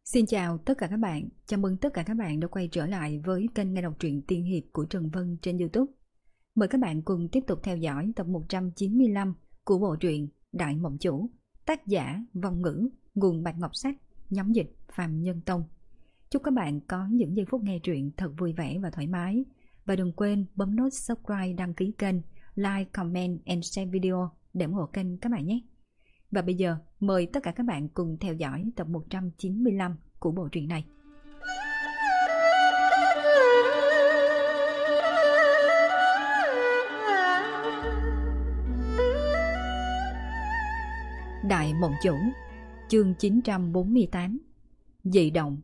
Xin chào tất cả các bạn, chào mừng tất cả các bạn đã quay trở lại với kênh nghe đọc truyện tiên hiệp của Trần Vân trên YouTube. Mời các bạn cùng tiếp tục theo dõi tập 195 của bộ truyện Đại Mộng Chủ, tác giả Vong Ngữ, nguồn Bạch Ngọc Sách, nhóm dịch Phạm Nhân Tông. Chúc các bạn có những giây phút nghe truyện thật vui vẻ và thoải mái. Và đừng quên bấm nút subscribe, đăng ký kênh, like, comment and share video để ủng hộ kênh các bạn nhé. Và bây giờ mời tất cả các bạn cùng theo dõi tập 195 của bộ truyện này. Đại Mộng Chủ, chương 948, dị động.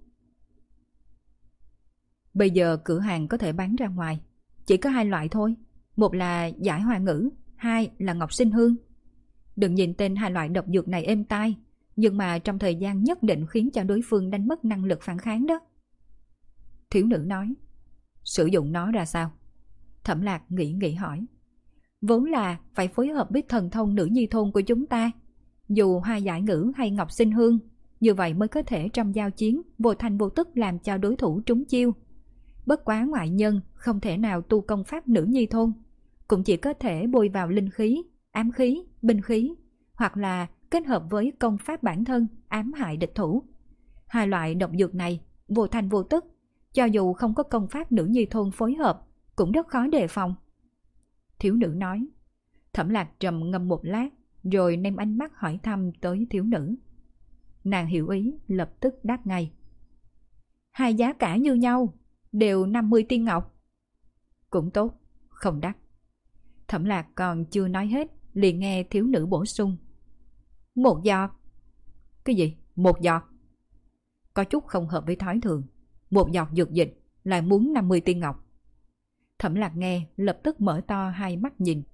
Bây giờ cửa hàng có thể bán ra ngoài chỉ có hai loại thôi, một là giải hoa ngữ, hai là ngọc sinh hương. Đừng nhìn tên hai loại độc dược này êm tai, nhưng mà trong thời gian nhất định khiến cho đối phương đánh mất năng lực phản kháng đó. Thiếu nữ nói. Sử dụng nó ra sao? Thẩm Lạc nghĩ hỏi. Vốn là phải phối hợp với thần thông nữ nhi thôn của chúng ta. Dù hoa giải ngữ hay ngọc sinh hương, như vậy mới có thể trong giao chiến vô thành vô tức làm cho đối thủ trúng chiêu. Bất quá ngoại nhân không thể nào tu công pháp nữ nhi thôn, cũng chỉ có thể bôi vào linh khí, ám khí, binh khí, hoặc là kết hợp với công pháp bản thân ám hại địch thủ. Hai loại độc dược này vô thành vô tức, cho dù không có công pháp nữ nhi thôn phối hợp cũng rất khó đề phòng. Thiếu nữ nói. Thẩm Lạc trầm ngâm một lát rồi ném ánh mắt hỏi thăm tới thiếu nữ. Nàng hiểu ý lập tức đáp ngay. Hai giá cả như nhau, đều 50 tiên ngọc. Cũng tốt, không đắt. Thẩm Lạc còn chưa nói hết liền nghe thiếu nữ bổ sung. Một giọt. Cái gì? Một giọt? Có chút không hợp với thói thường. Một giọt dược dịch lại muốn 50 tiên ngọc. Thẩm Lạc nghe lập tức mở to hai mắt nhìn.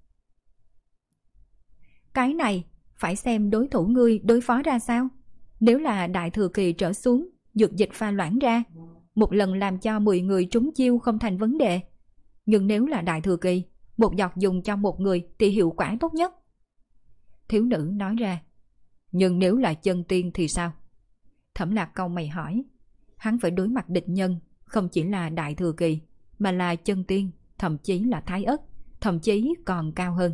Cái này phải xem đối thủ ngươi đối phó ra sao. Nếu là đại thừa kỳ trở xuống, dược dịch pha loãng ra, một lần làm cho 10 người trúng chiêu không thành vấn đề. Nhưng nếu là đại thừa kỳ, một giọt dùng cho một người thì hiệu quả tốt nhất. Thiếu nữ nói ra. Nhưng nếu là chân tiên thì sao? Thẩm Lạc cau mày hỏi. Hắn phải đối mặt địch nhân không chỉ là đại thừa kỳ, mà là chân tiên, thậm chí là thái ất, thậm chí còn cao hơn.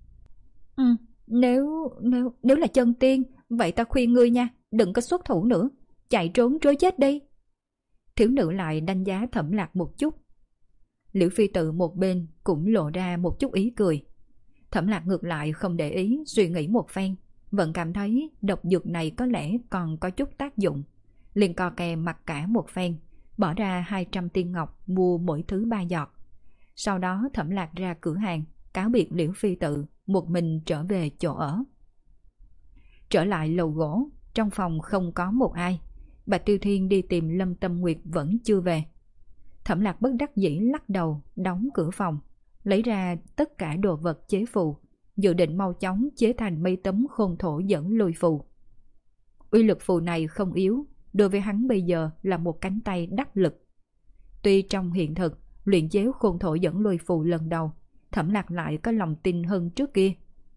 Nếu là chân tiên, vậy ta khuyên ngươi nha, đừng có xuất thủ nữa, chạy trốn trối chết đi. Thiếu nữ lại đánh giá Thẩm Lạc một chút. Liễu Phi Tự một bên cũng lộ ra một chút ý cười. Thẩm Lạc ngược lại không để ý, suy nghĩ một phen, vẫn cảm thấy độc dược này có lẽ còn có chút tác dụng. Liền co kè mặc cả một phen, bỏ ra 200 tiên ngọc mua mỗi thứ 3 giọt. Sau đó Thẩm Lạc ra cửa hàng, cáo biệt Liễu Phi Tự, một mình trở về chỗ ở. Trở lại lầu gỗ, trong phòng không có một ai. Bạch Tiêu Thiên đi tìm Lâm Tâm Nguyệt vẫn chưa về. Thẩm Lạc bất đắc dĩ lắc đầu, đóng cửa phòng, lấy ra tất cả đồ vật chế phù, dự định mau chóng chế thành mấy tấm khôn thổ dẫn lôi phù. Uy lực phù này không yếu, đối với hắn bây giờ là một cánh tay đắc lực. Tuy trong hiện thực, luyện chế khôn thổ dẫn lôi phù lần đầu, Thẩm Lạc lại có lòng tin hơn trước kia.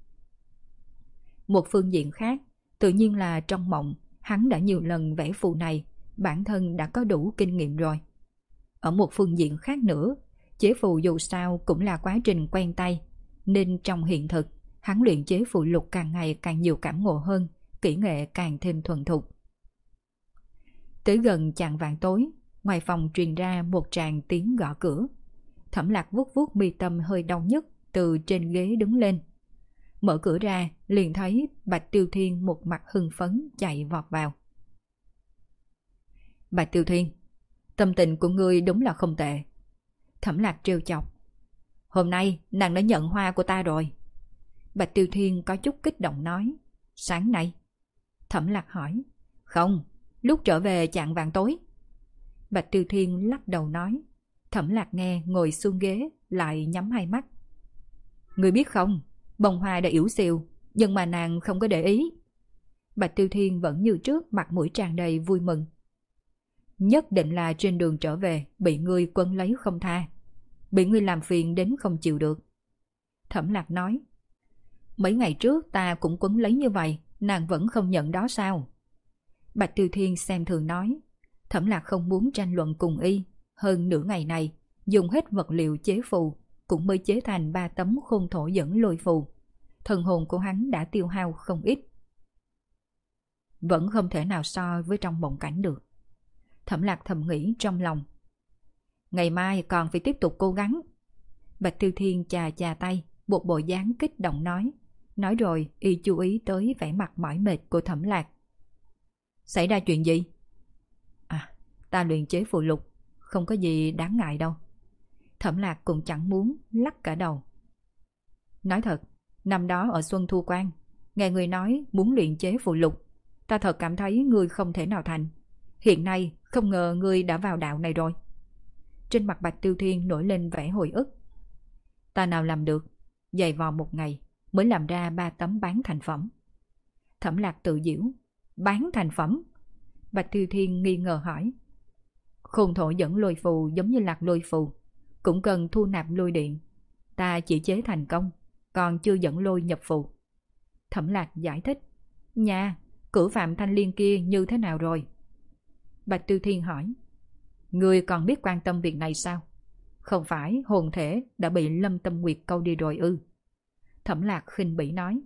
Một phương diện khác, tự nhiên là trong mộng, hắn đã nhiều lần vẽ phù này, bản thân đã có đủ kinh nghiệm rồi. Ở một phương diện khác nữa, chế phù dù sao cũng là quá trình quen tay, nên trong hiện thực, hắn luyện chế phù lục càng ngày càng nhiều cảm ngộ hơn, kỹ nghệ càng thêm thuần thục. Tới gần chạng vạng tối, ngoài phòng truyền ra một tràng tiếng gõ cửa. Thẩm Lạc vuốt vuốt mi tâm hơi đau nhức, từ trên ghế đứng lên. Mở cửa ra, liền thấy Bạch Tiêu Thiên một mặt hưng phấn chạy vọt vào. Bạch Tiêu Thiên, tâm tình của ngươi đúng là không tệ. Thẩm Lạc trêu chọc. Hôm nay nàng đã nhận hoa của ta rồi. Bạch Tiêu Thiên có chút kích động nói. Sáng nay? Thẩm Lạc hỏi. Không, lúc trở về chạng vạng tối. Bạch Tiêu Thiên lắc đầu nói. Thẩm Lạc nghe ngồi xuống ghế, lại nhắm hai mắt. Ngươi biết không, bông hoa đã yểu xìu, nhưng mà nàng không có để ý. Bạch Tiêu Thiên vẫn như trước, mặt mũi tràn đầy vui mừng. Nhất định là trên đường trở về bị ngươi quấn lấy không tha, bị ngươi làm phiền đến không chịu được. Thẩm Lạc nói. Mấy ngày trước ta cũng quấn lấy như vậy, nàng vẫn không nhận đó sao? Bạch Tiêu Thiên xem thường nói. Thẩm Lạc không muốn tranh luận cùng y, hơn nửa ngày này, dùng hết vật liệu chế phù, cũng mới chế thành 3 tấm khôn thổ dẫn lôi phù. Thần hồn của hắn đã tiêu hao không ít. Vẫn không thể nào so với trong mộng cảnh được. Thẩm Lạc thầm nghĩ trong lòng. Ngày mai còn phải tiếp tục cố gắng. Bạch Tiêu Thiên chà chà tay, một bộ dáng kích động nói. Nói rồi y chú ý tới vẻ mặt mỏi mệt của Thẩm Lạc. Xảy ra chuyện gì? À, ta luyện chế phù lục, không có gì đáng ngại đâu. Thẩm Lạc cũng chẳng muốn, lắc cả đầu. Nói thật, năm đó ở Xuân Thu Quan, nghe người nói muốn luyện chế phù lục, ta thật cảm thấy ngươi không thể nào thành. Hiện nay không ngờ ngươi đã vào đạo này rồi. Trên mặt Bạch Tiêu Thiên nổi lên vẻ hồi ức. Ta nào làm được, dày vò một ngày mới làm ra 3 tấm bán thành phẩm. Thẩm Lạc tự giễu. Bán thành phẩm? Bạch Tiêu Thiên nghi ngờ hỏi. Khôn thổ dẫn lôi phù giống như lạc lôi phù, cũng cần thu nạp lôi điện. Ta chỉ chế thành công, còn chưa dẫn lôi nhập phù. Thẩm Lạc giải thích. Nha, cửu Phạm Thanh Liên kia như thế nào rồi? Bạch Tiêu Thiên hỏi. Ngươi còn biết quan tâm việc này sao? Không phải hồn thể đã bị Lâm Tâm Nguyệt câu đi rồi ư? Thẩm Lạc khinh bỉ nói.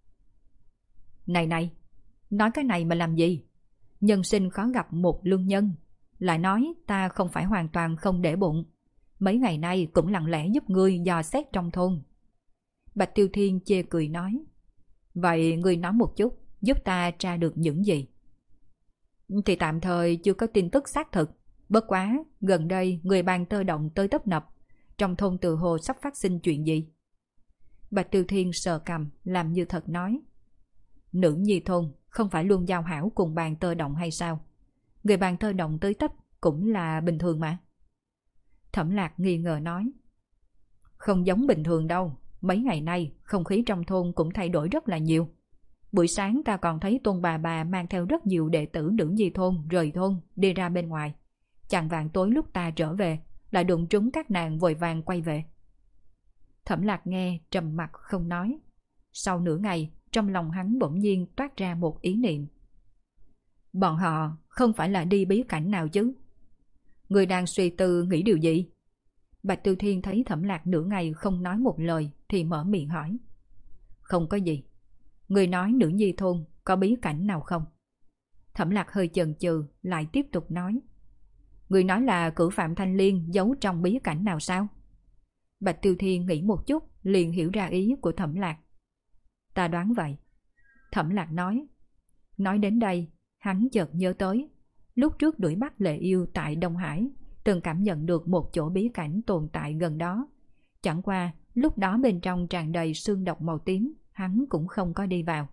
Này này, nói cái này mà làm gì? Nhân sinh khó gặp một lương nhân. Lại nói ta không phải hoàn toàn không để bụng. Mấy ngày nay cũng lặng lẽ giúp ngươi dò xét trong thôn. Bạch Tiêu Thiên chê cười nói. Vậy ngươi nói một chút, giúp ta tra được những gì? Thì tạm thời chưa có tin tức xác thực. Bất quá, gần đây người bàn tơ động tới tấp nập. Trong thôn tự hồ sắp phát sinh chuyện gì? Bạch Tiêu Thiên sờ cằm, làm như thật nói. Nữ nhi thôn không phải luôn giao hảo cùng bàn tơ động hay sao? Người bàn tơ động tới tấp cũng là bình thường mà. Thẩm Lạc nghi ngờ nói. Không giống bình thường đâu. Mấy ngày nay không khí trong thôn cũng thay đổi rất là nhiều. Buổi sáng ta còn thấy Tôn bà mang theo rất nhiều đệ tử nữ nhi thôn rời thôn đi ra bên ngoài. Chạng vạng tối lúc ta trở về lại đụng trúng các nàng vội vàng quay về. Thẩm Lạc nghe trầm mặc không nói. Sau nửa ngày trong lòng hắn bỗng nhiên toát ra một ý niệm. Bọn họ không phải là đi bí cảnh nào chứ? Người đang suy tư nghĩ điều gì? Bạch Tiêu Thiên thấy Thẩm Lạc nửa ngày không nói một lời thì mở miệng hỏi. Không có gì. Người nói nữ nhi thôn có bí cảnh nào không? Thẩm Lạc hơi chần chừ lại tiếp tục nói. Người nói là cửu Phạm Thanh Liên giấu trong bí cảnh nào sao? Bạch Tiêu Thiên nghĩ một chút liền hiểu ra ý của Thẩm Lạc. Ta đoán vậy. Thẩm Lạc nói. Nói đến đây hắn chợt nhớ tới lúc trước đuổi bắt Lệ Yêu tại Đông Hải từng cảm nhận được một chỗ bí cảnh tồn tại gần đó. Chẳng qua lúc đó bên trong tràn đầy xương độc màu tím, hắn cũng không có đi vào.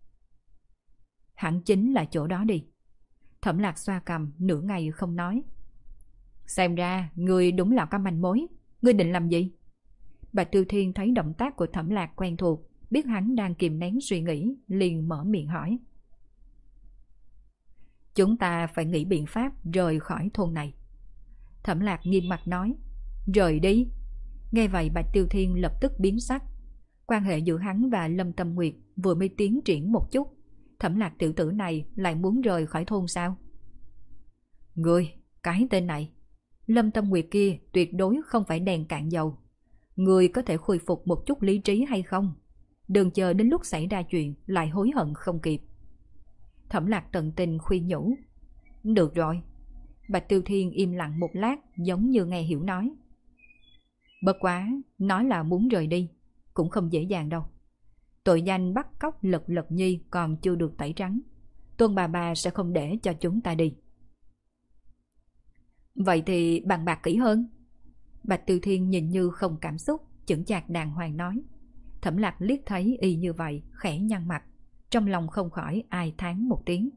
Hẳn chính là chỗ đó đi. Thẩm Lạc xoa cằm nửa ngày không nói. Xem ra người đúng là có manh mối. Ngươi định làm gì? Bạch Tiêu Thiên thấy động tác của Thẩm Lạc quen thuộc, biết hắn đang kìm nén suy nghĩ, liền mở miệng hỏi. Chúng ta phải nghĩ biện pháp rời khỏi thôn này. Thẩm Lạc nghiêm mặt nói. Rời đi? Nghe vậy Bạch Tiêu Thiên lập tức biến sắc. Quan hệ giữa hắn và Lâm Tâm Nguyệt vừa mới tiến triển một chút, Thẩm Lạc tiểu tử này lại muốn rời khỏi thôn sao? Ngươi, cái tên này, Lâm Tâm Nguyệt kia tuyệt đối không phải đèn cạn dầu. Ngươi có thể khôi phục một chút lý trí hay không? Đừng chờ đến lúc xảy ra chuyện lại hối hận không kịp. Thẩm Lạc tận tình khuyên nhủ. Được rồi. Bạch Tiêu Thiên im lặng một lát giống như nghe hiểu nói. Bất quá, nói là muốn rời đi cũng không dễ dàng đâu. Tội danh bắt cóc Lật Nhi còn chưa được tẩy trắng. Tôn bà sẽ không để cho chúng ta đi. Vậy thì bàn bạc kỹ hơn. Bạch Tiêu Thiên nhìn như không cảm xúc, chững chạc đàng hoàng nói. Thẩm Lạc liếc thấy y như vậy, khẽ nhăn mặt, trong lòng không khỏi ai thán một tiếng.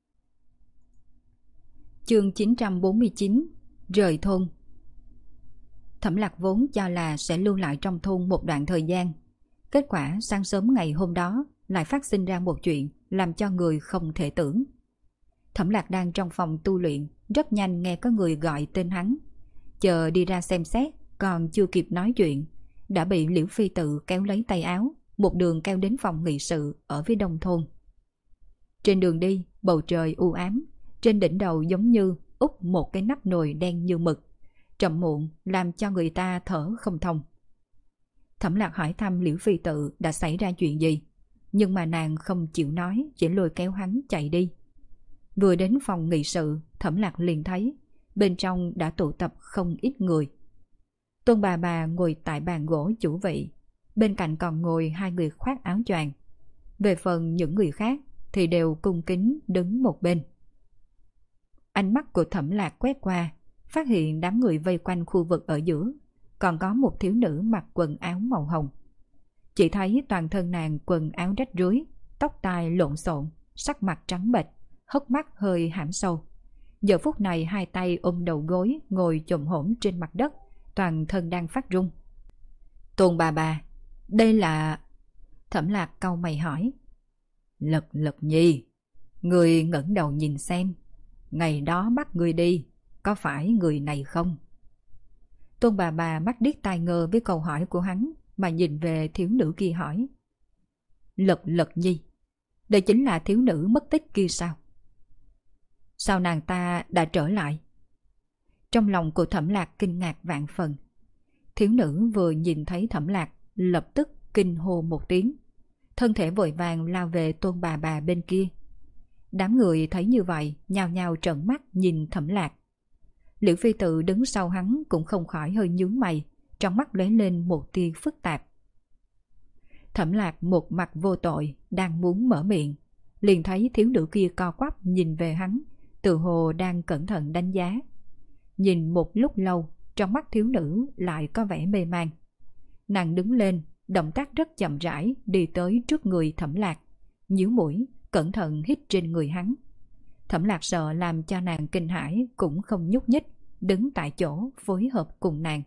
Chương 949 Rời thôn. Thẩm Lạc vốn cho là sẽ lưu lại trong thôn một đoạn thời gian. Kết quả sáng sớm ngày hôm đó lại phát sinh ra một chuyện làm cho người không thể tưởng. Thẩm Lạc đang trong phòng tu luyện, rất nhanh nghe có người gọi tên hắn. Chờ đi ra xem xét, còn chưa kịp nói chuyện, đã bị Liễu Phi Tự kéo lấy tay áo, một đường kéo đến phòng nghị sự ở phía đông thôn. Trên đường đi, bầu trời u ám, trên đỉnh đầu giống như úp một cái nắp nồi đen như mực, trầm muộn làm cho người ta thở không thông. Thẩm Lạc hỏi thăm Liễu Phi Tự đã xảy ra chuyện gì, nhưng mà nàng không chịu nói, chỉ lôi kéo hắn chạy đi. Vừa đến phòng nghị sự, Thẩm Lạc liền thấy bên trong đã tụ tập không ít người. Tôn bà ngồi tại bàn gỗ chủ vị, bên cạnh còn ngồi hai người khoác áo choàng. Về phần những người khác thì đều cung kính đứng một bên. Ánh mắt của Thẩm Lạc quét qua, phát hiện đám người vây quanh khu vực ở giữa, còn có một thiếu nữ mặc quần áo màu hồng. Chỉ thấy toàn thân nàng quần áo rách rưới, tóc tai lộn xộn, sắc mặt trắng bệch, hốc mắt hơi hãm sâu. Giờ phút này hai tay ôm đầu gối, ngồi chồm hổm trên mặt đất, toàn thân đang phát run. Tôn bà, đây là... Thẩm Lạc cau mày hỏi. Lật Nhi, người ngẩng đầu nhìn xem, ngày đó bắt người đi, có phải người này không? Tôn bà mắt điếc tai ngơ với câu hỏi của hắn, mà nhìn về thiếu nữ kia hỏi. Lật Nhi, đây chính là thiếu nữ mất tích kia sao? Sao nàng ta đã trở lại? Trong lòng của Thẩm Lạc kinh ngạc vạn phần. Thiếu nữ vừa nhìn thấy Thẩm Lạc, lập tức kinh hô một tiếng, thân thể vội vàng lao về Tôn bà bên kia. Đám người thấy như vậy, nhao nhao trợn mắt nhìn Thẩm Lạc. Liễu Phi Tự đứng sau hắn cũng không khỏi hơi nhướng mày, trong mắt lóe lên một tia phức tạp. Thẩm Lạc một mặt vô tội, đang muốn mở miệng, liền thấy thiếu nữ kia co quắp nhìn về hắn, tự hồ đang cẩn thận đánh giá. Nhìn một lúc lâu, trong mắt thiếu nữ lại có vẻ mê man. Nàng đứng lên, động tác rất chậm rãi đi tới trước người Thẩm Lạc, nhíu mũi, cẩn thận hít trên người hắn. Thẩm Lạc sợ làm cho nàng kinh hãi cũng không nhúc nhích, đứng tại chỗ phối hợp cùng nàng.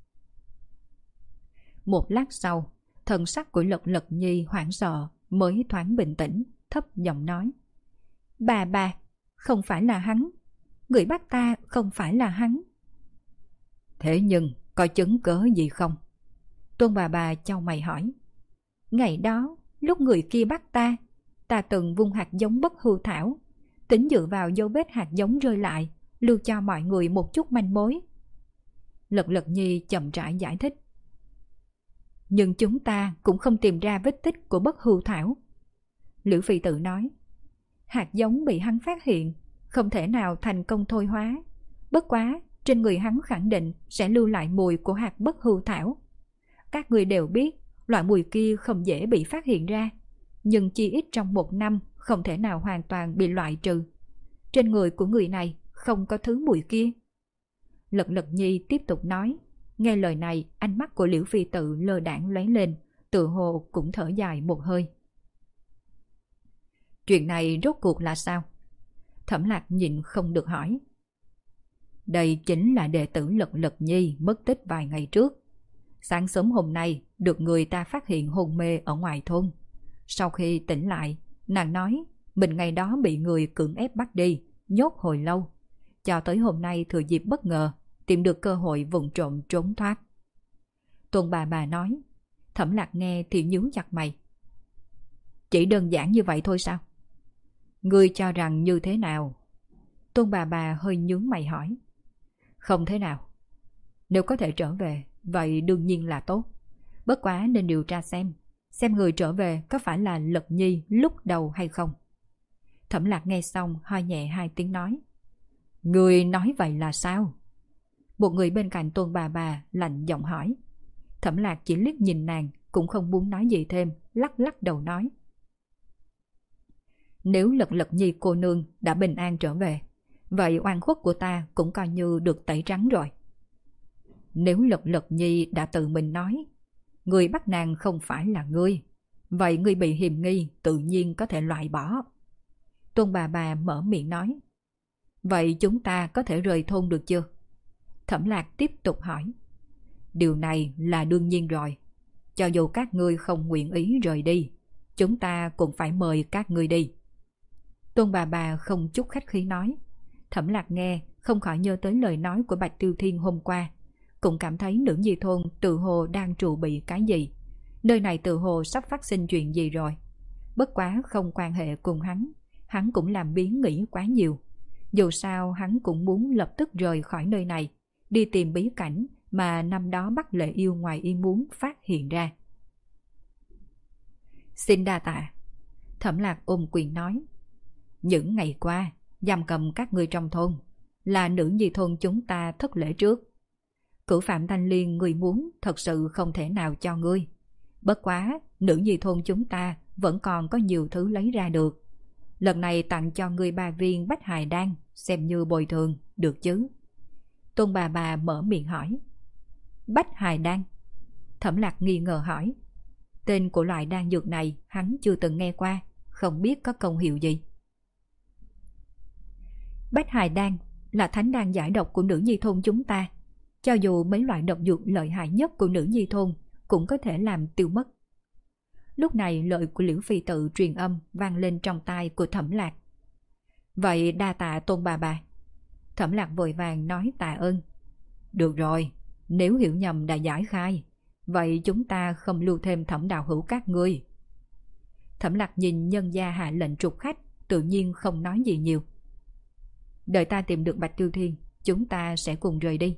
Một lát sau, thần sắc của Lật Nhi hoảng sợ mới thoáng bình tĩnh, thấp giọng nói. Bà, không phải là hắn. Người bắt ta không phải là hắn. Thế nhưng, có chứng cớ gì không? Tôn bà chau mày hỏi. Ngày đó, lúc người kia bắt ta từng vung hạt giống bất hư thảo, tính dựa vào dấu vết hạt giống rơi lại, lưu cho mọi người một chút manh mối. Lật Nhi chậm rãi giải thích. Nhưng chúng ta cũng không tìm ra vết tích của bất hư thảo. Liễu Phi Tự nói. Hạt giống bị hắn phát hiện, không thể nào thành công thôi hóa. Bất quá, trên người hắn khẳng định sẽ lưu lại mùi của hạt bất hư thảo. Các người đều biết, loại mùi kia không dễ bị phát hiện ra, nhưng chỉ ít trong 1 năm không thể nào hoàn toàn bị loại trừ. Trên người của người này không có thứ mùi kia. Lật Nhi tiếp tục nói. Nghe lời này, ánh mắt của Liễu Phi Tự lơ đãng lóe lên, tự hồ cũng thở dài một hơi. Chuyện này rốt cuộc là sao? Thẩm Lạc nhịn không được hỏi. Đây chính là đệ tử Lật Nhi mất tích vài ngày trước. Sáng sớm hôm nay được người ta phát hiện hôn mê ở ngoài thôn. Sau khi tỉnh lại, nàng nói mình ngày đó bị người cưỡng ép bắt đi, nhốt hồi lâu. Cho tới hôm nay thừa dịp bất ngờ, tìm được cơ hội vụng trộm trốn thoát. Tôn bà nói. Thẩm Lạc nghe thì nhíu chặt mày. Chỉ đơn giản như vậy thôi sao? Ngươi cho rằng như thế nào? Tôn bà hơi nhướng mày hỏi. Không thế nào. Nếu có thể trở về, vậy đương nhiên là tốt. Bất quá nên điều tra xem người trở về có phải là Lật Nhi lúc đầu hay không. Thẩm Lạc nghe xong ho nhẹ 2 tiếng nói. Người nói vậy là sao? Một người bên cạnh Tôn bà lạnh giọng hỏi. Thẩm Lạc chỉ liếc nhìn nàng, cũng không muốn nói gì thêm, lắc đầu nói. Nếu Lật Nhi cô nương đã bình an trở về, vậy oan khuất của ta cũng coi như được tẩy trắng rồi. Nếu Lật Nhi đã tự mình nói, người bắt nàng không phải là ngươi, vậy ngươi bị hiềm nghi tự nhiên có thể loại bỏ. Tôn bà mở miệng nói. Vậy chúng ta có thể rời thôn được chưa? Thẩm Lạc tiếp tục hỏi. Điều này là đương nhiên rồi. Cho dù các ngươi không nguyện ý rời đi, chúng ta cũng phải mời các ngươi đi. Tôn bà không chút khách khí nói. Thẩm Lạc nghe không khỏi nhớ tới lời nói của Bạch Tiêu Thiên hôm qua, cũng cảm thấy nữ nhi thôn tự hồ đang trù bị cái gì. Nơi này tự hồ sắp phát sinh chuyện gì rồi. Bất quá không quan hệ cùng hắn cũng làm biến nghĩ quá nhiều. Dù sao hắn cũng muốn lập tức rời khỏi nơi này, đi tìm bí cảnh mà năm đó bắt Lệ Yêu ngoài ý muốn phát hiện ra. Xin đa tạ. Thẩm Lạc ôm quyền nói. Những ngày qua, giam cầm các ngươi trong thôn, là nữ nhi thôn chúng ta thất lễ trước. Cửu Phạm Thanh Liên ngươi muốn thật sự không thể nào cho ngươi. Bất quá, nữ nhi thôn chúng ta vẫn còn có nhiều thứ lấy ra được. Lần này tặng cho ngươi 3 viên Bách Hài Đan, xem như bồi thường, được chứ? Tôn bà mở miệng hỏi. Bách Hài Đan? Thẩm Lạc nghi ngờ hỏi. Tên của loại đan dược này hắn chưa từng nghe qua, không biết có công hiệu gì. Bách Hài Đan là thánh đan giải độc của nữ nhi thôn chúng ta. Cho dù mấy loại độc dược lợi hại nhất của nữ nhi thôn cũng có thể làm tiêu mất. Lúc này lời của Liễu Phi Tự truyền âm vang lên trong tai của Thẩm Lạc. Vậy đa tạ Tôn bà. Thẩm Lạc vội vàng nói tạ ơn. Được rồi, nếu hiểu nhầm đã giải khai, vậy chúng ta không lưu thêm Thẩm đạo hữu các ngươi. Thẩm Lạc nhìn nhân gia hạ lệnh trục khách, tự nhiên không nói gì nhiều. Đợi ta tìm được Bạch Tiêu Thiên, chúng ta sẽ cùng rời đi.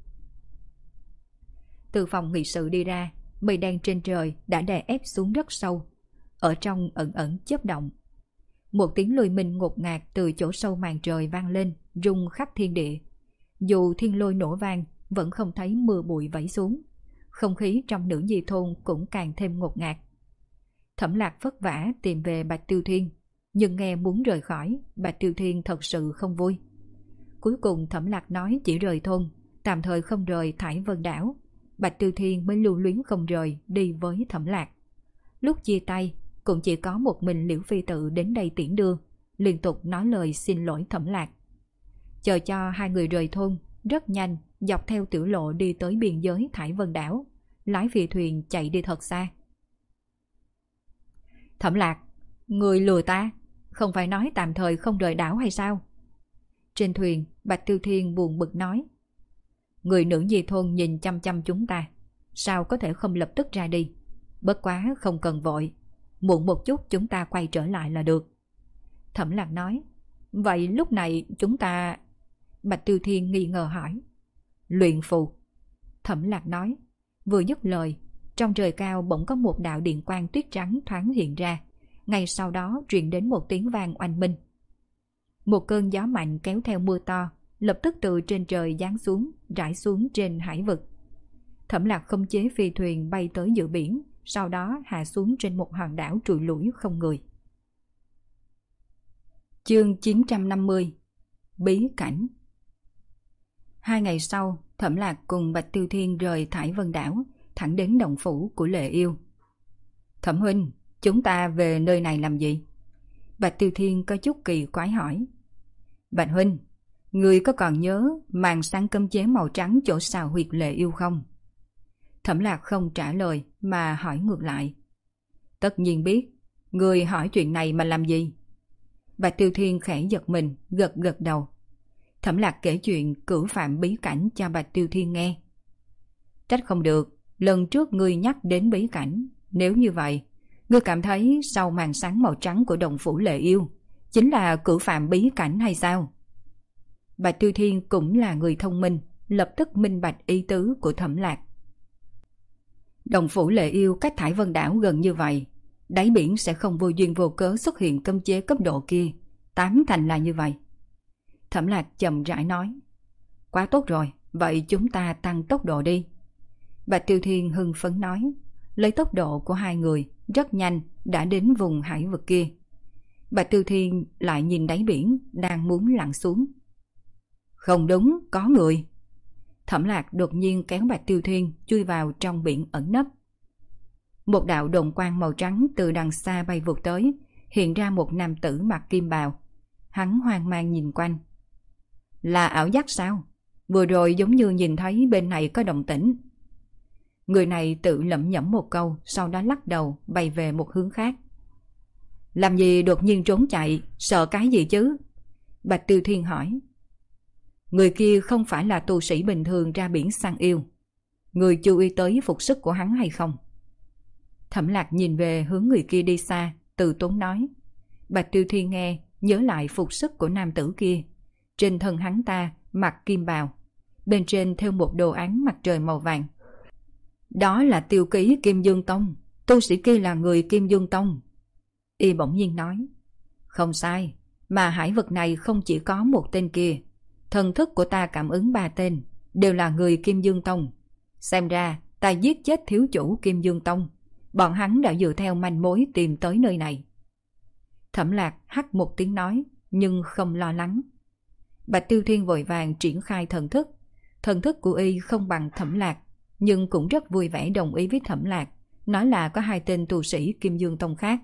Từ phòng nghị sự đi ra, mây đen trên trời đã đè ép xuống rất sâu, ở trong ẩn ẩn chớp động. Một tiếng lôi minh ngột ngạt từ chỗ sâu màn trời vang lên, rung khắp thiên địa. Dù thiên lôi nổ vang, vẫn không thấy mưa bụi vẩy xuống. Không khí trong nữ nhi thôn cũng càng thêm ngột ngạt. Thẩm Lạc vất vả tìm về Bạch Tiêu Thiên, nhưng nghe muốn rời khỏi, Bạch Tiêu Thiên thật sự không vui. Cuối cùng Thẩm Lạc nói chỉ rời thôn, tạm thời không rời Thải Vân Đảo. Bạch Tiêu Thiên mới lưu luyến không rời đi với Thẩm Lạc. Lúc chia tay cũng chỉ có một mình Liễu Phi Tự đến đây tiễn đưa, liên tục nói lời xin lỗi Thẩm Lạc. Chờ cho hai người rời thôn, rất nhanh dọc theo tiểu lộ đi tới biên giới Thải Vân Đảo, lái phi thuyền chạy đi thật xa. Thẩm Lạc, người lừa ta, không phải nói tạm thời không rời đảo hay sao? Trên thuyền, Bạch Tiêu Thiên buồn bực nói. Người nữ nhi thôn nhìn chăm chăm chúng ta, sao có thể không lập tức ra đi? Bất quá không cần vội, muộn một chút chúng ta quay trở lại là được. Thẩm Lạc nói. Vậy lúc này chúng ta... Bạch Tiêu Thiên nghi ngờ hỏi. Luyện phù. Thẩm Lạc nói. Vừa dứt lời, trong trời cao bỗng có một đạo điện quang tuyết trắng thoáng hiện ra, ngay sau đó truyền đến một tiếng vang oanh minh. Một cơn gió mạnh kéo theo mưa to lập tức từ trên trời giáng xuống, rải xuống trên hải vực. Thẩm Lạc không chế phi thuyền bay tới giữa biển, sau đó hạ xuống trên một hòn đảo trụi lủi không người. Chương 950. Bí cảnh. 2 ngày sau, Thẩm Lạc cùng Bạch Tiêu Thiên rời Thải Vân Đảo, thẳng đến động phủ của Lệ Yêu. Thẩm huynh, chúng ta về nơi này làm gì? Bạch Tiêu Thiên có chút kỳ quái hỏi. Bạch huynh, người có còn nhớ màn sáng cấm chế màu trắng chỗ sào huyệt Lệ Yêu không? Thẩm Lạc không trả lời mà hỏi ngược lại. Tất nhiên biết, người hỏi chuyện này mà làm gì? Bạch Tiêu Thiên khẽ giật mình, gật gật đầu. Thẩm Lạc kể chuyện Cửu Phạm bí cảnh cho Bạch Tiêu Thiên nghe. Trách không được, lần trước ngươi nhắc đến bí cảnh, nếu như vậy, ngươi cảm thấy sau màn sáng màu trắng của động phủ Lệ Yêu chính là Cửu Phạm bí cảnh hay sao? Bạch Tiêu Thiên cũng là người thông minh, lập tức minh bạch ý tứ của Thẩm Lạc. Động phủ Lệ Yêu cách Thải Vân Đảo gần như vậy, đáy biển sẽ không vô duyên vô cớ xuất hiện cấm chế cấp độ kia, 8 thành là như vậy. Thẩm Lạc chậm rãi nói. Quá tốt rồi, vậy chúng ta tăng tốc độ đi. Bạch Tiêu Thiên hưng phấn nói. Lấy tốc độ của hai người, rất nhanh đã đến vùng hải vực kia. Bạch Tiêu Thiên lại nhìn đáy biển, đang muốn lặn xuống. Không đúng, có người. Thẩm Lạc đột nhiên kéo Bạch Tiêu Thiên chui vào trong biển ẩn nấp. Một đạo đồn quang màu trắng từ đằng xa bay vụt tới, hiện ra một nam tử mặc kim bào. Hắn hoang mang nhìn quanh. Là ảo giác sao? Vừa rồi giống như nhìn thấy bên này có động tĩnh. Người này tự lẩm nhẩm một câu, sau đó lắc đầu bay về một hướng khác. Làm gì đột nhiên trốn chạy, sợ cái gì chứ? Bạch Tiêu Thiên hỏi. Người kia không phải là tu sĩ bình thường ra biển săn yêu. Người chú ý tới phục sức của hắn hay không? Thẩm Lạc nhìn về hướng người kia đi xa, từ tốn nói. Bạch Tiêu Thiên nghe, nhớ lại phục sức của nam tử kia, trên thân hắn ta mặc kim bào, bên trên thêu một đồ án mặt trời màu vàng. Đó là tiêu ký Kim Dương Tông, tu sĩ kia là người Kim Dương Tông. Y bỗng nhiên nói, không sai, mà hải vực này không chỉ có một tên kia. Thần thức của ta cảm ứng 3 tên, đều là người Kim Dương Tông. Xem ra ta giết chết thiếu chủ Kim Dương Tông, bọn hắn đã dựa theo manh mối tìm tới nơi này. Thẩm Lạc hắt một tiếng nói, nhưng không lo lắng. Bạch Tiêu Thiên vội vàng triển khai thần thức. Thần thức của y không bằng Thẩm Lạc, nhưng cũng rất vui vẻ đồng ý với Thẩm Lạc, nói là có 2 tên tu sĩ Kim Dương Tông khác.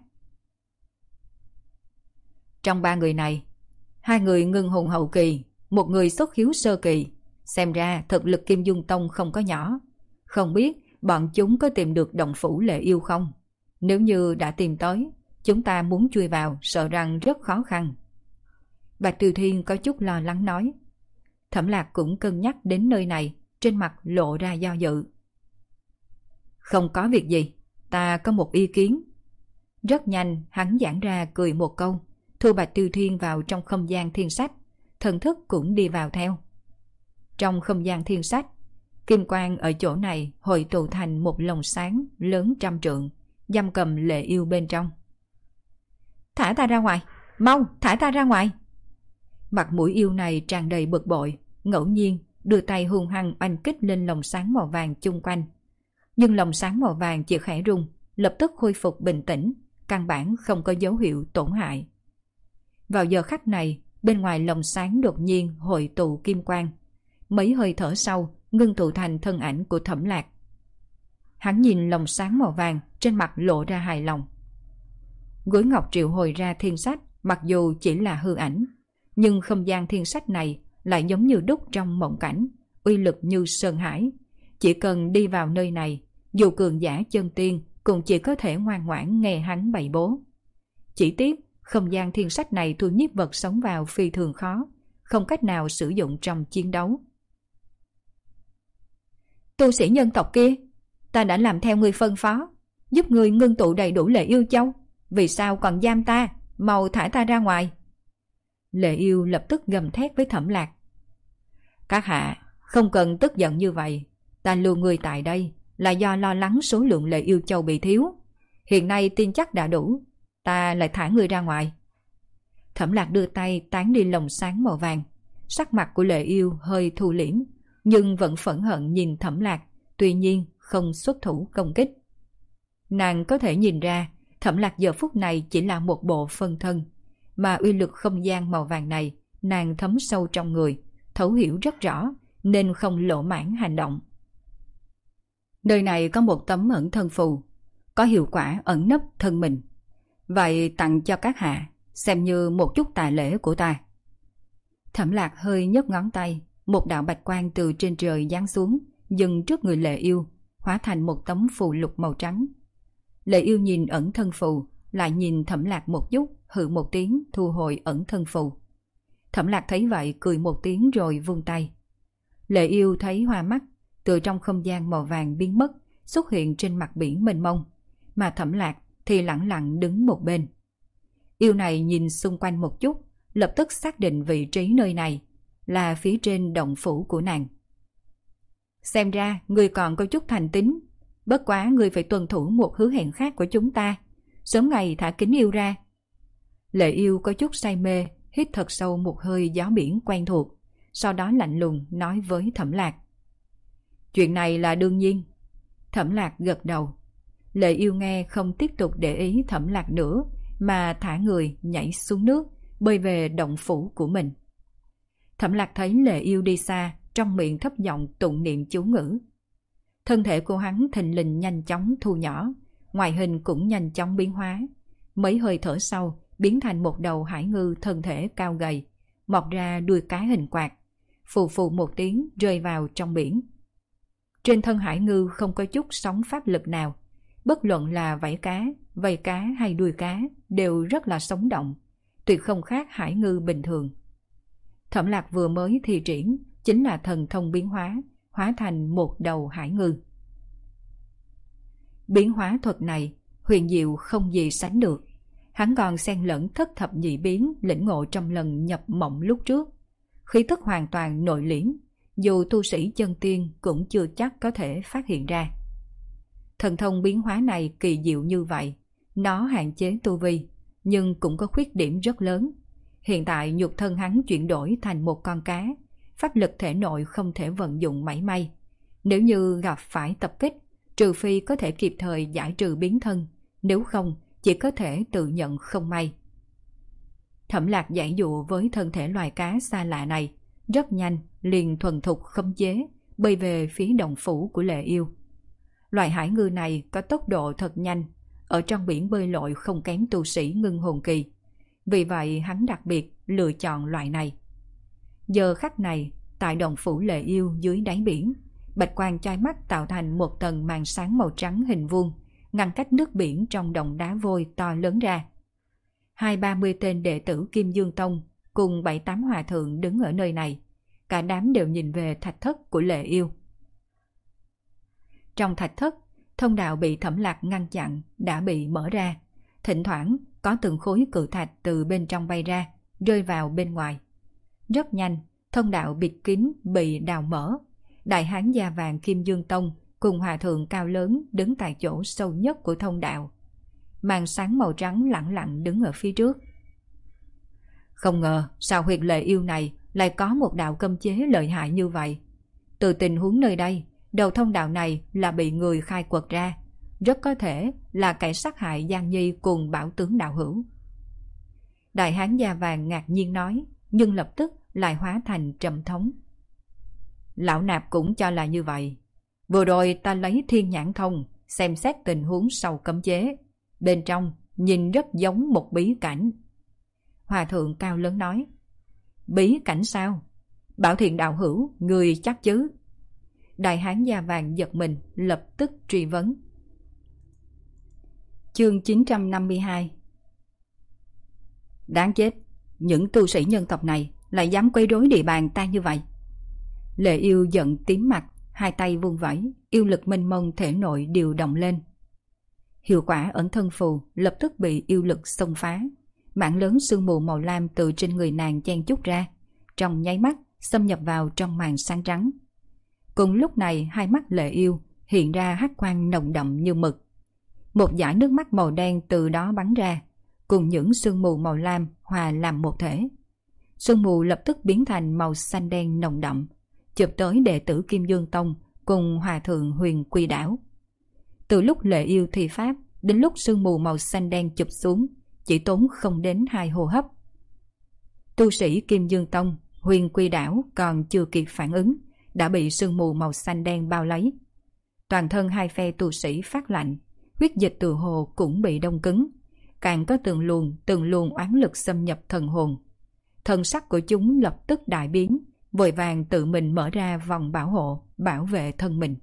Trong 3 người này, 2 người ngưng hồn hậu kỳ, 1 người xuất khiếu sơ kỳ. Xem ra thực lực Kim Dương Tông không có nhỏ. Không biết bọn chúng có tìm được động phủ Lệ Yêu không? Nếu như đã tìm tới, chúng ta muốn chui vào sợ rằng rất khó khăn. Bạch Tiêu Thiên có chút lo lắng nói. Thẩm Lạc cũng cân nhắc đến nơi này, trên mặt lộ ra do dự. Không có việc gì, ta có một ý kiến. Rất nhanh hắn giãn ra cười một câu, thu Bạch Tiêu Thiên vào trong không gian thiên sách, thần thức cũng đi vào theo. Trong không gian thiên sách, kim quang ở chỗ này hội tụ thành một lồng sáng lớn 100 trượng, giam cầm Lệ Yêu bên trong. Thả ta ra ngoài, mau thả ta ra ngoài. Mặt mũi yêu này tràn đầy bực bội, ngẫu nhiên đưa tay hung hăng oanh kích lên lồng sáng màu vàng chung quanh. Nhưng lồng sáng màu vàng chỉ khẽ rung, lập tức khôi phục bình tĩnh, căn bản không có dấu hiệu tổn hại. Vào giờ khắc này, bên ngoài lồng sáng đột nhiên hội tụ kim quang. Mấy hơi thở sau, ngưng tụ thành thân ảnh của Thẩm Lạc. Hắn nhìn lồng sáng màu vàng, trên mặt lộ ra hài lòng. Gối ngọc triệu hồi ra thiên sách, mặc dù chỉ là hư ảnh, nhưng không gian thiên sách này lại giống như đúc trong mộng cảnh, uy lực như sơn hải. Chỉ cần đi vào nơi này, dù cường giả chân tiên cũng chỉ có thể ngoan ngoãn nghe hắn bày bố. Chỉ tiếc, không gian thiên sách này thu nhiếp vật sống vào phi thường khó, không cách nào sử dụng trong chiến đấu. Tu sĩ nhân tộc kia, ta đã làm theo ngươi phân phó, giúp ngươi ngưng tụ đầy đủ Lệ Yêu Châu, vì sao còn giam ta, mau thả ta ra ngoài. Lệ Yêu lập tức gầm thét với Thẩm Lạc. Các hạ, không cần tức giận như vậy, ta lưu ngươi tại đây là do lo lắng số lượng Lệ Yêu Châu bị thiếu. Hiện nay tin chắc đã đủ, ta lại thả ngươi ra ngoài. Thẩm Lạc đưa tay tán đi lồng sáng màu vàng. Sắc mặt của Lệ Yêu hơi thu liễm, nhưng vẫn phẫn hận nhìn Thẩm Lạc, tuy nhiên không xuất thủ công kích. Nàng có thể nhìn ra Thẩm Lạc giờ phút này chỉ là một bộ phân thân, mà uy lực không gian màu vàng này nàng thấm sâu trong người, thấu hiểu rất rõ, nên không lỗ mãng hành động. Nơi này có một tấm ẩn thân phù, có hiệu quả ẩn nấp thân mình. Vậy tặng cho các hạ, xem như một chút tài lễ của ta. Thẩm Lạc hơi nhấc ngón tay, một đạo bạch quang từ trên trời giáng xuống, dừng trước người Lệ Yêu, hóa thành một tấm phù lục màu trắng. Lệ Yêu nhìn ẩn thân phù, lại nhìn Thẩm Lạc một chút, hừ một tiếng thu hồi ẩn thân phù. Thẩm Lạc thấy vậy cười một tiếng rồi vung tay. Lệ Yêu thấy hoa mắt, từ trong không gian màu vàng biến mất, xuất hiện trên mặt biển mênh mông, mà Thẩm Lạc thì lẳng lặng đứng một bên. Yêu này nhìn xung quanh một chút, lập tức xác định vị trí nơi này là phía trên động phủ của nàng. Xem ra ngươi còn có chút thành tín, bất quá ngươi phải tuân thủ một hứa hẹn khác của chúng ta, sớm ngày thả Kính Yêu ra. Lệ Yêu có chút say mê, hít thật sâu một hơi gió biển quen thuộc, sau đó lạnh lùng nói với Thẩm Lạc. Chuyện này là đương nhiên. Thẩm Lạc gật đầu. Lệ Yêu nghe không tiếp tục để ý Thẩm Lạc nữa, mà thả người nhảy xuống nước, bơi về động phủ của mình. Thẩm Lạc thấy Lệ Yêu đi xa, trong miệng thấp giọng tụng niệm chú ngữ. Thân thể của hắn thình lình nhanh chóng thu nhỏ, ngoại hình cũng nhanh chóng biến hóa. Mấy hơi thở sau, biến thành một đầu hải ngư thân thể cao gầy, mọc ra đuôi cá hình quạt, phù phù một tiếng rơi vào trong biển. Trên thân hải ngư không có chút sóng pháp lực nào, bất luận là vảy cá hay đuôi cá đều rất là sống động, tuyệt không khác hải ngư bình thường. Thẩm Lạc vừa mới thi triển chính là thần thông biến hóa, hóa thành một đầu hải ngư. Biến hóa thuật này huyền diệu không gì sánh được. Hắn còn xen lẫn thất thập nhị biến lĩnh ngộ trong lần nhập mộng lúc trước. khí tức hoàn toàn nội liễm, dù tu sĩ chân tiên cũng chưa chắc có thể phát hiện ra. Thần thông biến hóa này kỳ diệu như vậy, nó hạn chế tu vi, nhưng cũng có khuyết điểm rất lớn. Hiện tại nhục thân hắn chuyển đổi thành một con cá, pháp lực thể nội không thể vận dụng mảy may. Nếu như gặp phải tập kích, trừ phi có thể kịp thời giải trừ biến thân, nếu không chỉ có thể tự nhận không may. Thẩm Lạc giãy dụa với thân thể loài cá xa lạ này, rất nhanh liền thuần thục khống chế, bơi về phía động phủ của Lệ Yêu. Loài hải ngư này có tốc độ thật nhanh, ở trong biển bơi lội không kém tu sĩ ngưng hồn kỳ. Vì vậy hắn đặc biệt lựa chọn loại này. Giờ khắc này, tại động phủ Lệ Yêu dưới đáy biển, bạch quang chói mắt tạo thành một tầng màn sáng màu trắng hình vuông, ngăn cách nước biển trong đồng đá vôi to lớn ra. 20-30 tên đệ tử Kim Dương Tông cùng 7-8 hòa thượng đứng ở nơi này, cả đám đều nhìn về thạch thất của Lệ Yêu. Trong thạch thất, thông đạo bị Thẩm Lạc ngăn chặn đã bị mở ra, thỉnh thoảng có từng khối cự thạch từ bên trong bay ra, rơi vào bên ngoài. Rất nhanh, thông đạo bịt kín bị đào mở. Đại hán da vàng Kim Dương Tông cùng hòa thượng cao lớn đứng tại chỗ sâu nhất của thông đạo. Màn sáng màu trắng lặng lặng đứng ở phía trước. Không ngờ sao huyệt Lệ Yêu này lại có một đạo cấm chế lợi hại như vậy. Từ tình huống nơi đây, đầu thông đạo này là bị người khai quật ra, rất có thể là kẻ sát hại Giang Nhi cùng Bảo tướng đạo hữu. Đại hán da vàng ngạc nhiên nói, nhưng lập tức lại hóa thành trầm thống. Lão nạp cũng cho là như vậy. Vừa rồi ta lấy thiên nhãn thông xem xét tình huống sau cấm chế, bên trong nhìn rất giống một bí cảnh. Hòa thượng cao lớn nói, bí cảnh sao? Bảo thiện đạo hữu, người chắc chứ? Đại hán da vàng giật mình, lập tức truy vấn. Chương 952. Đáng chết, những tu sĩ nhân tộc này lại dám quấy rối địa bàn ta như vậy. Lệ Yêu giận tím mặt, hai tay vung vẩy, yêu lực mênh mông thể nội điều động lên. Hiệu quả ẩn thân phù lập tức bị yêu lực xông phá, mảng lớn sương mù màu lam từ trên người nàng chen chúc ra, trong nháy mắt xâm nhập vào trong màn sáng trắng. Cùng lúc này hai mắt Lệ Yêu hiện ra hắc quang nồng đậm như mực. Một dải nước mắt màu đen từ đó bắn ra, cùng những sương mù màu lam hòa làm một thể. Sương mù lập tức biến thành màu xanh đen nồng đậm, chụp tới đệ tử Kim Dương Tông cùng hòa thượng Huyền Quy Đảo. Từ lúc Lệ Yêu thi pháp đến lúc sương mù màu xanh đen chụp xuống, chỉ tốn không đến 2 hô hấp. Tu sĩ Kim Dương Tông, Huyền Quy Đảo còn chưa kịp phản ứng, đã bị sương mù màu xanh đen bao lấy. Toàn thân hai phe tu sĩ phát lạnh, huyết dịch từ hồ cũng bị đông cứng, càng có từng luồng oán lực xâm nhập thần hồn. Thần sắc của chúng lập tức đại biến, vội vàng tự mình mở ra vòng bảo hộ, bảo vệ thân mình.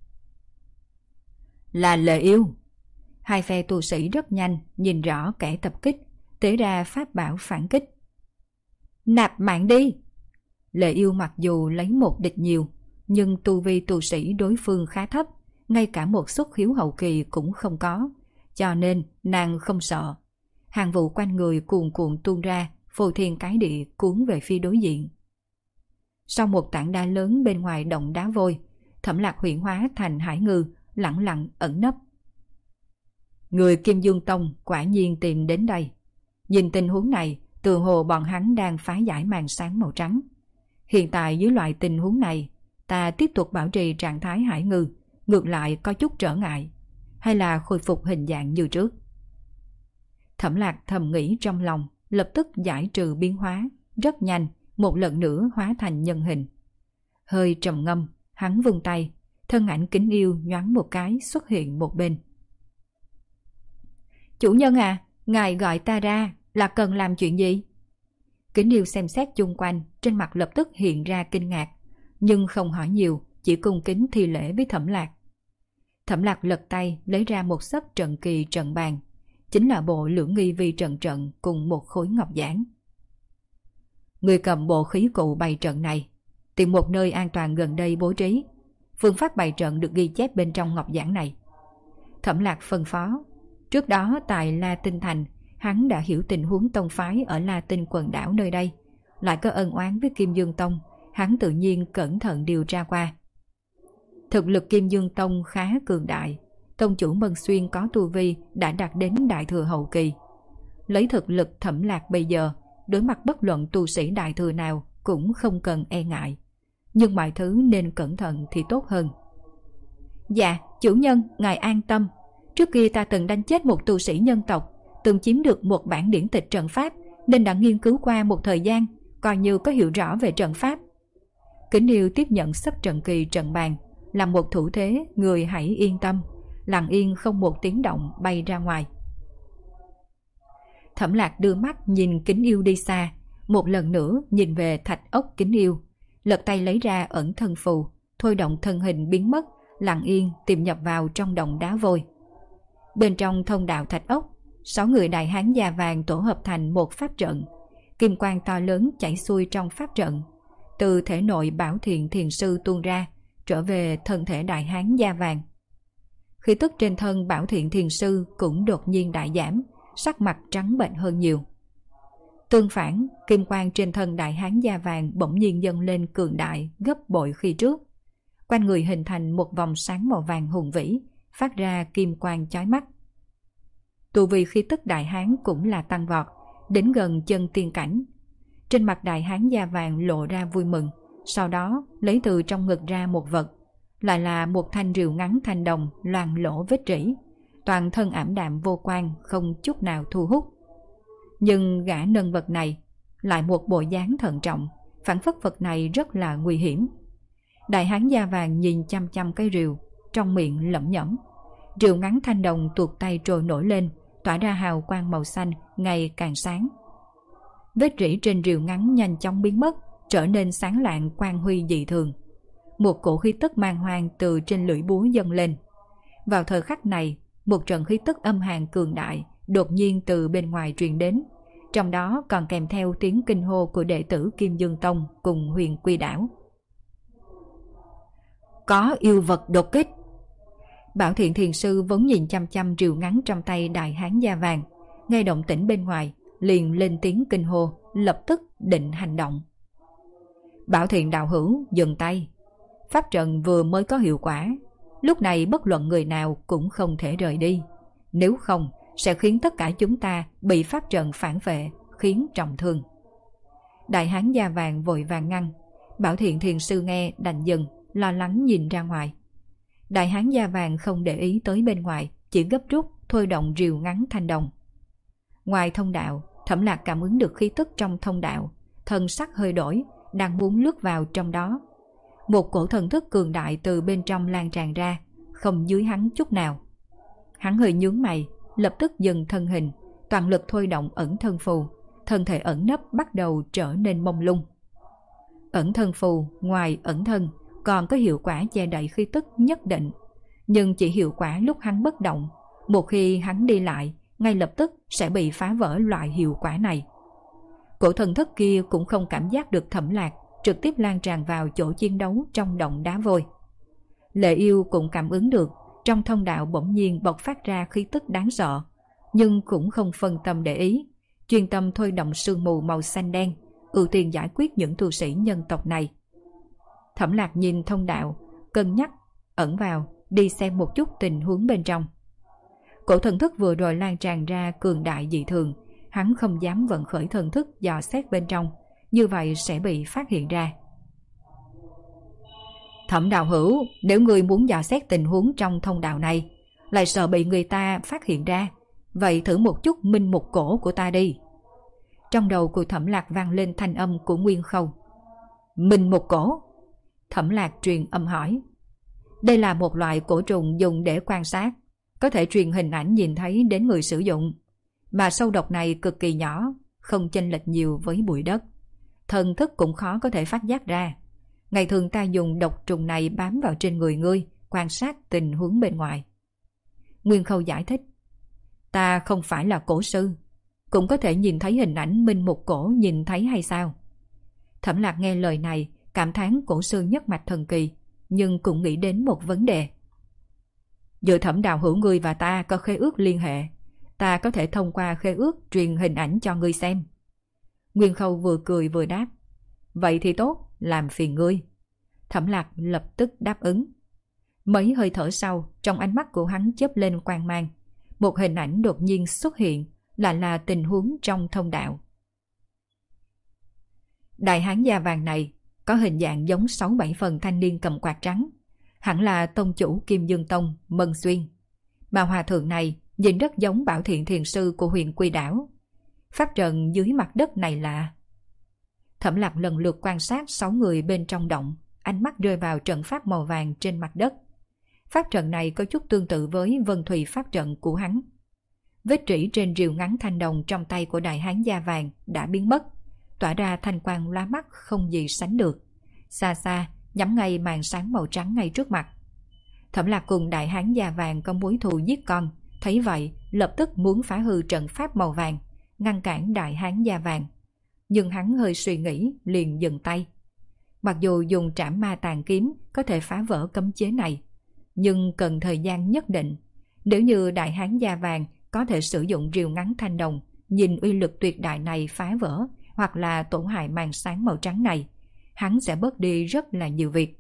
Là Lệ Yêu. Hai phe tu sĩ rất nhanh nhìn rõ kẻ tập kích, tế ra pháp bảo phản kích. Nạp mạng đi! Lệ Yêu mặc dù lấy một địch nhiều, nhưng tu vi tu sĩ đối phương khá thấp, ngay cả một xuất khiếu hậu kỳ cũng không có, cho nên nàng không sợ. Hàng vụ quanh người cuồn cuộn tuôn ra, phô thiên cái địa cuốn về phía đối diện. Sau một tảng đá lớn bên ngoài động đá vôi, Thẩm Lạc huyễn hóa thành hải ngư, lẳng lặng ẩn nấp. Người Kim Dương Tông quả nhiên tìm đến đây. Nhìn tình huống này, từ hồ bọn hắn đang phá giải màn sáng màu trắng. Hiện tại dưới loại tình huống này, ta tiếp tục bảo trì trạng thái hải ngư, ngược lại có chút trở ngại, hay là khôi phục hình dạng như trước. Thẩm Lạc thầm nghĩ trong lòng, lập tức giải trừ biến hóa, rất nhanh, một lần nữa hóa thành nhân hình. Hơi trầm ngâm, hắn vung tay, thân ảnh Kính Yêu nhoáng một cái xuất hiện một bên. Chủ nhân à, ngài gọi ta ra là cần làm chuyện gì? Kính Yêu xem xét chung quanh, trên mặt lập tức hiện ra kinh ngạc, nhưng không hỏi nhiều, chỉ cung kính thi lễ với Thẩm Lạc. Thẩm Lạc lật tay lấy ra một xấp trận kỳ trận bàn, chính là bộ Lưỡng Nghi Vi trận trận cùng một khối ngọc giản. Người cầm bộ khí cụ bày trận này, tìm một nơi an toàn gần đây bố trí. Phương pháp bày trận được ghi chép bên trong ngọc giản này. Thẩm Lạc phân phó. Trước đó tại La Tinh Thành, hắn đã hiểu tình huống tông phái ở La Tinh quần đảo nơi đây, lại có ân oán với Kim Dương Tông, hắn tự nhiên cẩn thận điều tra qua. Thực lực Kim Dương Tông khá cường đại, tông chủ Mân Xuyên có tu vi đã đạt đến đại thừa hậu kỳ. Lấy thực lực Thẩm Lạc bây giờ, đối mặt bất luận tu sĩ đại thừa nào cũng không cần e ngại. Nhưng mọi thứ nên cẩn thận thì tốt hơn. Dạ, chủ nhân, ngài an tâm. Trước kia ta từng đánh chết một tu sĩ nhân tộc, từng chiếm được một bản điển tịch trận pháp, nên đã nghiên cứu qua một thời gian, coi như có hiểu rõ về trận pháp. Kính Yêu tiếp nhận sắp trận kỳ trận bàn, làm một thủ thế người hãy yên tâm, lặng yên không một tiếng động bay ra ngoài. Thẩm Lạc đưa mắt nhìn Kính Yêu đi xa, một lần nữa nhìn về thạch ốc Kính Yêu, lật tay lấy ra ẩn thân phù, thôi động thân hình biến mất, lặng yên tìm nhập vào trong động đá vôi. Bên trong thông đạo thạch ốc, 6 người đại hán da vàng tổ hợp thành một pháp trận, kim quang to lớn chảy xuôi trong pháp trận, từ thể nội Bảo Thiện Thiền Sư tuôn ra, trở về thân thể đại hán da vàng. Khí tức trên thân Bảo Thiện Thiền Sư cũng đột nhiên đại giảm, sắc mặt trắng bệch hơn nhiều. Tương phản, kim quang trên thân đại hán da vàng bỗng nhiên dâng lên cường đại gấp bội khi trước. Quanh người hình thành một vòng sáng màu vàng hùng vĩ, phát ra kim quang chói mắt. Tu vi khí tức đại hán cũng là tăng vọt, đến gần chân tiên cảnh. Trên mặt đại hán da vàng lộ ra vui mừng, sau đó lấy từ trong ngực ra một vật, lại là một thanh rìu ngắn thanh đồng loang lỗ vết rỉ, toàn thân ảm đạm vô quang, không chút nào thu hút. Nhưng gã nâng vật này lại một bộ dáng thận trọng, phảng phất vật này rất là nguy hiểm. Đại hán da vàng nhìn chăm chăm cái rìu, trong miệng lẩm nhẩm. Rìu ngắn thanh đồng tuột tay trồi nổi lên, tỏa ra hào quang màu xanh ngày càng sáng. Vết rỉ trên rìu ngắn nhanh chóng biến mất, trở nên sáng lạng quang huy dị thường. Một cổ khí tức man hoang từ trên lưỡi búa dâng lên. Vào thời khắc này, một trận khí tức âm hàn cường đại đột nhiên từ bên ngoài truyền đến, trong đó còn kèm theo tiếng kinh hô của đệ tử Kim Dương Tông cùng Huyền Quy Đảo. Có yêu vật đột kích. Bảo Thiện Thiền Sư vốn nhìn chăm chăm rìu ngắn trong tay đại hán da vàng, nghe động tĩnh bên ngoài liền lên tiếng kinh hô, lập tức định hành động. Bảo Thiện đạo hữu dừng tay. Pháp trận vừa mới có hiệu quả, lúc này bất luận người nào cũng không thể rời đi, nếu không sẽ khiến tất cả chúng ta bị pháp trận phản vệ, khiến trọng thương. Đại hán da vàng vội vàng ngăn. Bảo Thiện Thiền Sư nghe đành dừng, lo lắng nhìn ra ngoài. Đại hán da vàng không để ý tới bên ngoài, chỉ gấp rút thôi động rìu ngắn thanh đồng. Ngoài thông đạo, Thẩm Lạc cảm ứng được khí tức trong thông đạo, thần sắc hơi đổi, đang muốn lướt vào trong đó. Một cổ thần thức cường đại từ bên trong lan tràn ra, không dưới hắn chút nào. Hắn hơi nhướng mày, lập tức dừng thân hình, toàn lực thôi động ẩn thân phù, thân thể ẩn nấp bắt đầu trở nên mông lung. Ẩn thân phù ngoài ẩn thân còn có hiệu quả che đậy khí tức nhất định, nhưng chỉ hiệu quả lúc hắn bất động. Một khi hắn đi lại, ngay lập tức sẽ bị phá vỡ loại hiệu quả này. Cổ thần thức kia cũng không cảm giác được Thẩm Lạc, trực tiếp lan tràn vào chỗ chiến đấu trong động đá vôi. Lệ Yêu cũng cảm ứng được, trong thông đạo bỗng nhiên bộc phát ra khí tức đáng sợ, nhưng cũng không phân tâm để ý, chuyên tâm thôi động sương mù màu xanh đen, ưu tiên giải quyết những tu sĩ nhân tộc này. Thẩm Lạc nhìn thông đạo, cân nhắc, ẩn vào, đi xem một chút tình huống bên trong. Cổ thần thức vừa rồi lan tràn ra cường đại dị thường, hắn không dám vận khởi thần thức dò xét bên trong, như vậy sẽ bị phát hiện ra. Thẩm đạo hữu, nếu người muốn dò xét tình huống trong thông đạo này, lại sợ bị người ta phát hiện ra, vậy thử một chút minh mục cổ của ta đi. Trong đầu của Thẩm Lạc vang lên thanh âm của Nguyên Khâu. Minh mục cổ? Thẩm Lạc truyền âm hỏi. Đây là một loại cổ trùng dùng để quan sát, có thể truyền hình ảnh nhìn thấy đến người sử dụng, mà sâu độc này cực kỳ nhỏ, không chênh lệch nhiều với bụi đất, thần thức cũng khó có thể phát giác ra. Ngày thường ta dùng độc trùng này bám vào trên người ngươi, quan sát tình huống bên ngoài. Nguyên Khâu giải thích. Ta không phải là cổ sư, cũng có thể nhìn thấy hình ảnh minh mục cổ nhìn thấy hay sao? Thẩm Lạc nghe lời này, cảm thán cổ sư nhất mạch thần kỳ, nhưng cũng nghĩ đến một vấn đề. Giữa Thẩm đạo hữu ngươi và ta có khế ước liên hệ, ta có thể thông qua khế ước truyền hình ảnh cho ngươi xem. Nguyên Khâu vừa cười vừa đáp. Vậy thì tốt, làm phiền ngươi. Thẩm Lạc lập tức đáp ứng. Mấy hơi thở sau, trong ánh mắt của hắn chớp lên quang mang. Một hình ảnh đột nhiên xuất hiện, lại là tình huống trong thông đạo. Đại hán da vàng này có hình dạng giống 6-7 phần thanh niên cầm quạt trắng, hẳn là tông chủ Kim Dương Tông Mân Xuyên. Mà hòa thượng này nhìn rất giống Bảo Thiện thiền sư của huyện Quy Đảo. Pháp trận dưới mặt đất này là... Thẩm Lạc lần lượt quan sát 6 người bên trong động, ánh mắt rơi vào trận pháp màu vàng trên mặt đất. Pháp trận này có chút tương tự với Vân Thùy pháp trận của hắn. Vết trĩ trên rìu ngắn thanh đồng trong tay của đại hán da vàng đã biến mất, tỏa ra thanh quang lóa mắt không gì sánh được. Xa xa, nhắm ngay màn sáng màu trắng ngay trước mặt. Thẩm Lạc cùng đại hán da vàng có mối thù giết con, thấy vậy lập tức muốn phá hư trận pháp màu vàng, ngăn cản đại hán da vàng. Nhưng hắn hơi suy nghĩ liền dừng tay. Mặc dù dùng trảm ma tàn kiếm có thể phá vỡ cấm chế này, nhưng cần thời gian nhất định. Nếu như đại hán da vàng có thể sử dụng rìu ngắn thanh đồng, nhìn uy lực tuyệt đại này phá vỡ hoặc là tổn hại màn sáng màu trắng này, hắn sẽ bớt đi rất là nhiều việc.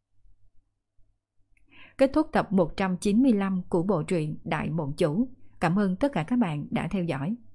Kết thúc tập 195 của bộ truyện Đại Mộng Chủ. Cảm ơn tất cả các bạn đã theo dõi.